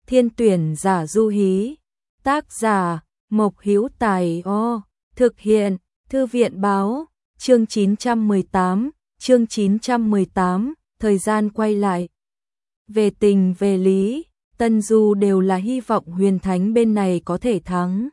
Thiên tuyển giả du hí. Tác giả Mộc Hữu Tài. Thực hiện Thư viện báo. Chương 918, thời gian quay lại. Về tình về lý, Tân Du đều là hy vọng huyền thánh bên này có thể thắng.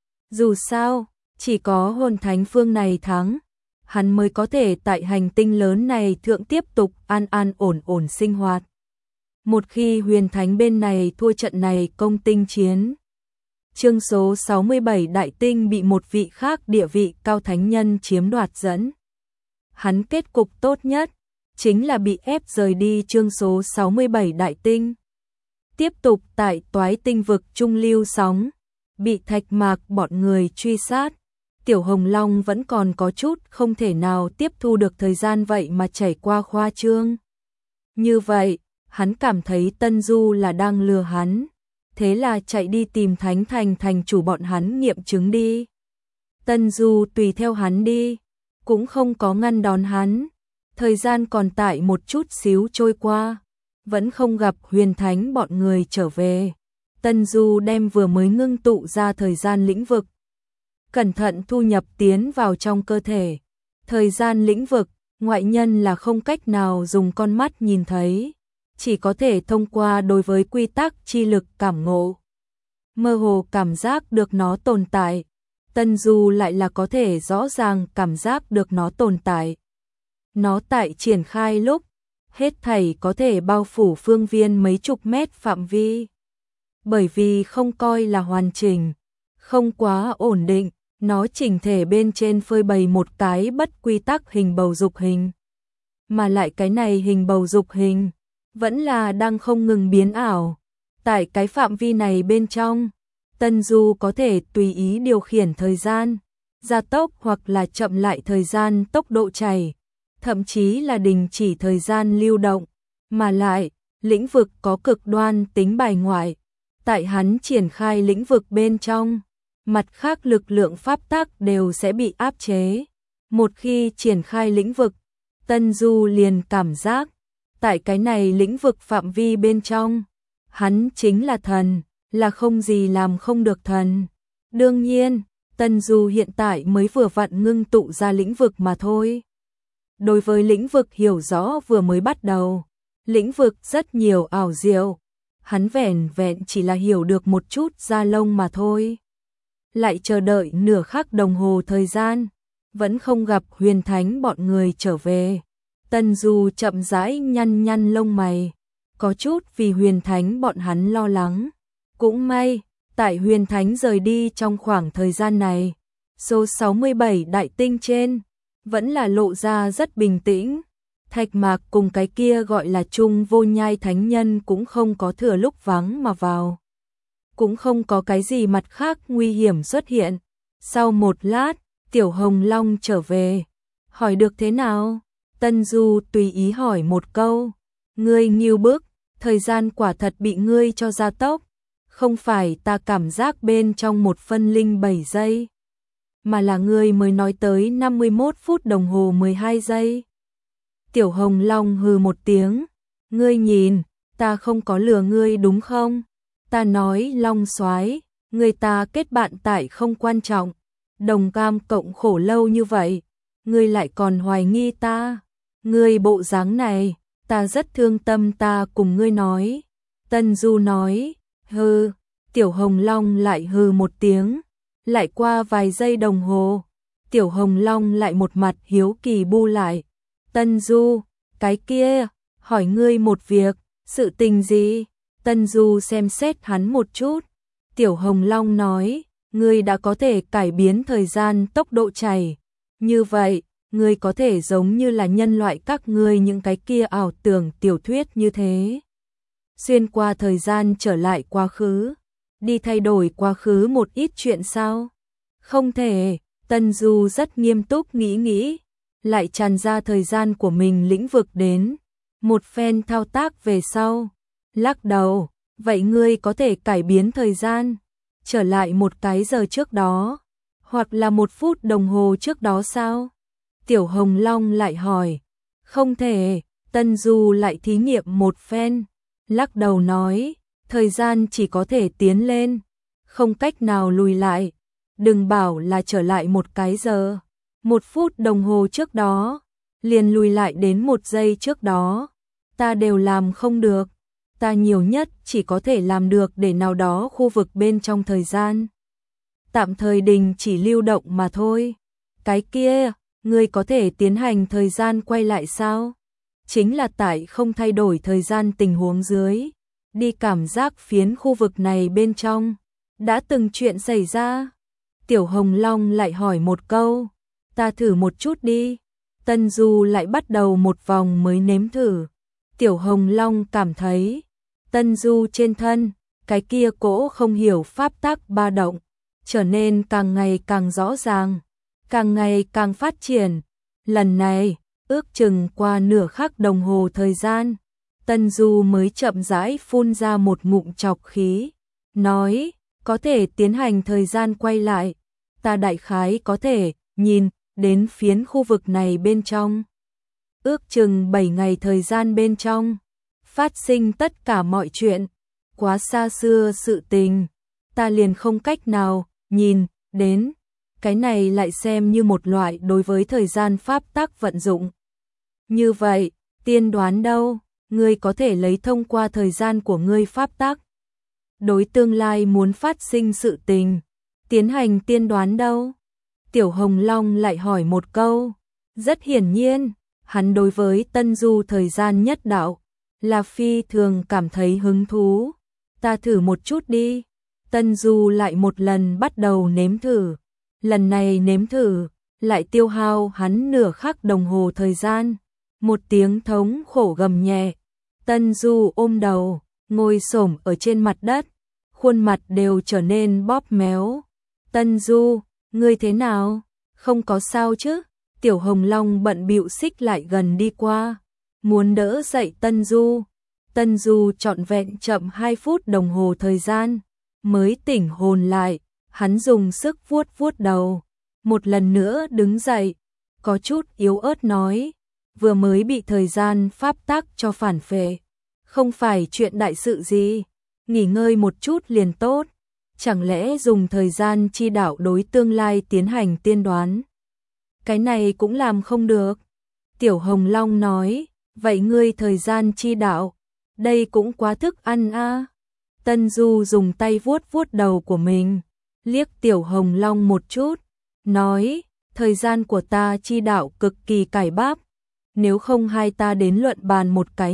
Dù sao, chỉ có hồn thánh phương này thắng, hắn mới có thể tại hành tinh lớn này thượng tiếp tục an an ổn ổn sinh hoạt. Một khi huyền thánh bên này thua trận này công tinh chiến, chương số 67 đại tinh bị một vị khác địa vị cao thánh nhân chiếm đoạt dẫn. Hắn kết cục tốt nhất chính là bị ép rời đi chương số 67 đại tinh. Tiếp tục tại Toái tinh vực trung lưu sóng, bị Thạch Mạc bọn người truy sát. Tiểu Hồng Long vẫn còn có chút không thể nào tiếp thu được thời gian vậy mà chảy qua khoa trương. Như vậy, hắn cảm thấy Tân Du là đang lừa hắn. Thế là chạy đi tìm Thánh Thành thành chủ bọn hắn nghiệm chứng đi. Tân Du tùy theo hắn đi, cũng không có ngăn đón hắn. Thời gian còn tại một chút xíu trôi qua, vẫn không gặp huyền thánh bọn người trở về. Tân Du đem vừa mới ngưng tụ ra thời gian lĩnh vực, cẩn thận thu nhập tiến vào trong cơ thể. Thời gian lĩnh vực, ngoại nhân là không cách nào dùng con mắt nhìn thấy, chỉ có thể thông qua đối với quy tắc chi lực cảm ngộ. Mơ hồ cảm giác được nó tồn tại, Tân Du lại là có thể rõ ràng cảm giác được nó tồn tại. Nó tại triển khai lúc, hết thảy có thể bao phủ phương viên mấy chục mét phạm vi. Bởi vì không coi là hoàn chỉnh, không quá ổn định, nó chỉnh thể bên trên phơi bày một cái bất quy tắc hình bầu dục hình. Mà lại cái này hình bầu dục hình, vẫn là đang không ngừng biến ảo. Tại cái phạm vi này bên trong, Tân Du có thể tùy ý điều khiển thời gian, gia tốc hoặc là chậm lại thời gian tốc độ chảy, thậm chí là đình chỉ thời gian lưu động. Mà lại, lĩnh vực có cực đoan tính bài ngoại. Tại hắn triển khai lĩnh vực bên trong, mặt khác lực lượng pháp tắc đều sẽ bị áp chế. Một khi triển khai lĩnh vực, Tân Du liền cảm giác, tại cái này lĩnh vực phạm vi bên trong, hắn chính là thần, là không gì làm không được thần. Đương nhiên, Tân Du hiện tại mới vừa vặn ngưng tụ ra lĩnh vực mà thôi. Đối với lĩnh vực hiểu rõ vừa mới bắt đầu, lĩnh vực rất nhiều ảo diệu, hắn vẻn vẹn chỉ là hiểu được một chút da lông mà thôi. Lại chờ đợi nửa khắc đồng hồ thời gian, vẫn không gặp huyền thánh bọn người trở về. Tân Du chậm rãi nhăn nhăn lông mày, có chút vì huyền thánh bọn hắn lo lắng. Cũng may, tại huyền thánh rời đi trong khoảng thời gian này, số 67 đại tinh trên, vẫn là lộ ra rất bình tĩnh. Thạch Mạc cùng cái kia gọi là Trung Vô Nhai thánh nhân cũng không có thừa lúc vắng mà vào. Cũng không có cái gì mặt khác nguy hiểm xuất hiện. Sau một lát, Tiểu Hồng Long trở về. Hỏi được thế nào? Tân Du tùy ý hỏi một câu. Ngươi nghiêu bức, thời gian quả thật bị ngươi cho gia tốc. Không phải ta cảm giác bên trong 1/07 giây. Mà là ngươi mới nói tới 51 phút đồng hồ 12 giây. Tiểu Hồng Long hừ một tiếng. Ngươi nhìn, ta không có lừa ngươi đúng không? Ta nói Long soái, người ta kết bạn tại không quan trọng. Đồng cam cộng khổ lâu như vậy, ngươi lại còn hoài nghi ta. Ngươi bộ dáng này, ta rất thương tâm ta cùng ngươi nói. Tân Du nói, hừ. Tiểu Hồng Long lại hừ một tiếng. Lại qua vài giây đồng hồ, Tiểu Hồng Long lại một mặt hiếu kỳ bu lại. Tân Du, cái kia, hỏi ngươi một việc, sự tình gì? Tân Du xem xét hắn một chút. Tiểu Hồng Long nói, ngươi đã có thể cải biến thời gian tốc độ chảy. Như vậy, ngươi có thể giống như là nhân loại các ngươi những cái kia ảo tưởng tiểu thuyết như thế. Xuyên qua thời gian trở lại quá khứ. Đi thay đổi quá khứ một ít chuyện sao? Không thể. Tân Du rất nghiêm túc nghĩ, lại tràn ra thời gian của mình lĩnh vực đến. Một phen thao tác về sau, lắc đầu, vậy ngươi có thể cải biến thời gian, trở lại một cái giờ trước đó, hoặc là 1 phút đồng hồ trước đó sao? Tiểu Hồng Long lại hỏi, không thể. Tân Du lại thí nghiệm một phen, lắc đầu nói, thời gian chỉ có thể tiến lên, không cách nào lùi lại, đừng bảo là trở lại một cái giờ, 1 phút đồng hồ trước đó, liền lùi lại đến 1 giây trước đó, ta đều làm không được, ta nhiều nhất chỉ có thể làm được để nào đó khu vực bên trong thời gian tạm thời đình chỉ lưu động mà thôi. Cái kia, ngươi có thể tiến hành thời gian quay lại sao? Chính là tại không thay đổi thời gian tình huống dưới, đi cảm giác phiến khu vực này bên trong đã từng chuyện xảy ra. Tiểu Hồng Long lại hỏi một câu, ta thử một chút đi. Tân Du lại bắt đầu một vòng mới nếm thử. Tiểu Hồng Long cảm thấy Tân Du trên thân, cái kia cỗ không hiểu pháp tắc ba động, trở nên càng ngày càng rõ ràng, càng ngày càng phát triển. Lần này, ước chừng qua nửa khắc đồng hồ thời gian, Tân Du mới chậm rãi phun ra một ngụm trọc khí, nói, có thể tiến hành thời gian quay lại, ta đại khái có thể nhìn đến phiến khu vực này bên trong. Ước chừng 7 ngày thời gian bên trong, phát sinh tất cả mọi chuyện, quá xa xưa sự tình, ta liền không cách nào nhìn đến, cái này lại xem như một loại đối với thời gian pháp tắc vận dụng. Như vậy, tiên đoán đâu, ngươi có thể lấy thông qua thời gian của ngươi pháp tắc, đối tương lai muốn phát sinh sự tình, tiến hành tiên đoán đâu? Tiểu Hồng Long lại hỏi một câu, rất hiển nhiên, hắn đối với Tân Du thời gian nhất đạo, là phi thường cảm thấy hứng thú, ta thử một chút đi. Tân Du lại một lần bắt đầu nếm thử, lần này nếm thử, lại tiêu hao hắn nửa khắc đồng hồ thời gian, một tiếng thống khổ gầm nhẹ. Tân Du ôm đầu, ngồi xổm ở trên mặt đất, khuôn mặt đều trở nên bóp méo. Tân Du, ngươi thế nào? Không có sao chứ? Tiểu Hồng Long bận bịu xích lại gần đi qua, muốn đỡ dậy Tân Du. Tân Du trọn vẹn chậm 2 phút đồng hồ thời gian, mới tỉnh hồn lại, hắn dùng sức vuốt vuốt đầu, một lần nữa đứng dậy, có chút yếu ớt nói, vừa mới bị thời gian pháp tắc cho phản phệ, không phải chuyện đại sự gì, nghỉ ngơi một chút liền tốt, chẳng lẽ dùng thời gian chi đạo đối tương lai tiến hành tiên đoán. Cái này cũng làm không được. Tiểu Hồng Long nói, vậy ngươi thời gian chi đạo, đây cũng quá thức ăn a. Tân Du dùng tay vuốt vuốt đầu của mình, liếc Tiểu Hồng Long một chút, nói, thời gian của ta chi đạo cực kỳ cải bắp, nếu không hai ta đến luận bàn một cái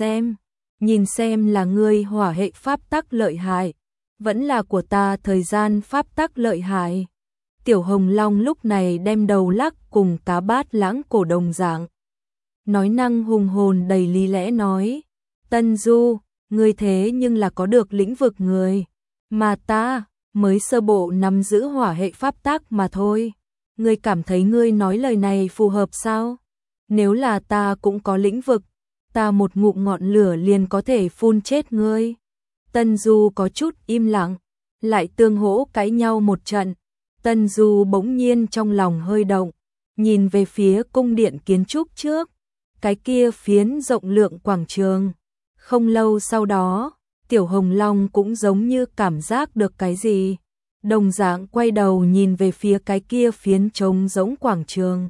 nhìn xem là ngươi hỏa hệ pháp tắc lợi hại, vẫn là của ta thời gian pháp tắc lợi hại. Tiểu Hồng Long lúc này đem đầu lắc cùng cá bát lãng cổ đồng dạng, nói năng hùng hồn đầy lý lẽ nói, Tân Du, ngươi thế nhưng là có được lĩnh vực người, mà ta mới sơ bộ nắm giữ hỏa hệ pháp tắc mà thôi. Ngươi cảm thấy ngươi nói lời này phù hợp sao? Nếu là ta cũng có lĩnh vực, ta một ngụm ngọn lửa liền có thể phun chết ngươi. Tân Du có chút im lặng, lại tương hỗ cãi nhau một trận. Tân Du bỗng nhiên trong lòng hơi động, nhìn về phía cung điện kiến trúc trước, cái kia phiến rộng lượng quảng trường. Không lâu sau đó, Tiểu Hồng Long cũng giống như cảm giác được cái gì, đồng dạng quay đầu nhìn về phía cái kia phiến trống rỗng quảng trường.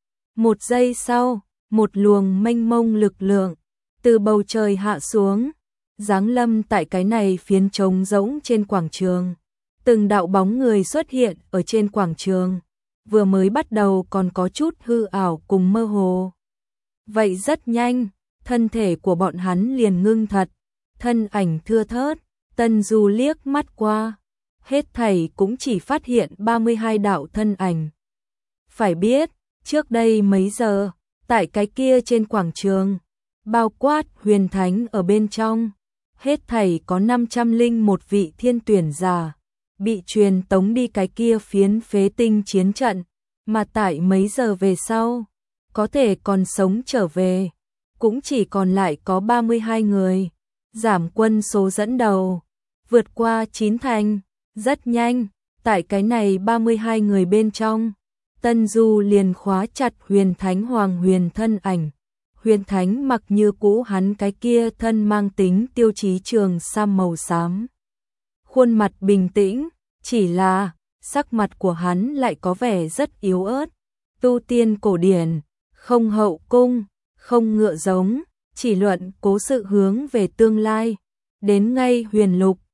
1 giây sau, một luồng mênh mông lực lượng từ bầu trời hạ xuống, giáng lâm tại cái này phiến trống rỗng trên quảng trường. Từng đạo bóng người xuất hiện ở trên quảng trường, vừa mới bắt đầu còn có chút hư ảo cùng mơ hồ. Vậy rất nhanh, thân thể của bọn hắn liền ngưng thật, thân ảnh thưa thớt. Tân Du liếc mắt qua, hết thảy cũng chỉ phát hiện 32 đạo thân ảnh. Phải biết, trước đây mấy giờ, tại cái kia trên quảng trường, bao quát huyền thánh ở bên trong, hết thảy có 501 vị thiên tuyển giả, bị truyền tống đi cái kia phiến phế tinh chiến trận, mà tại mấy giờ về sau, có thể còn sống trở về, cũng chỉ còn lại có 32 người, giảm quân số dẫn đầu, vượt qua 9 thành, rất nhanh, tại cái này 32 người bên trong, Tân Du liền khóa chặt huyền thánh Hoàng Huyền thân ảnh. Huyền Thánh mặc như cũ hắn cái kia thân mang tính tiêu chí trường sam màu xám. Khuôn mặt bình tĩnh, chỉ là sắc mặt của hắn lại có vẻ rất yếu ớt. Tu tiên cổ điển, không hậu cung, không ngựa giống, chỉ luận cố sự hướng về tương lai. Đến ngay Huyền Lục,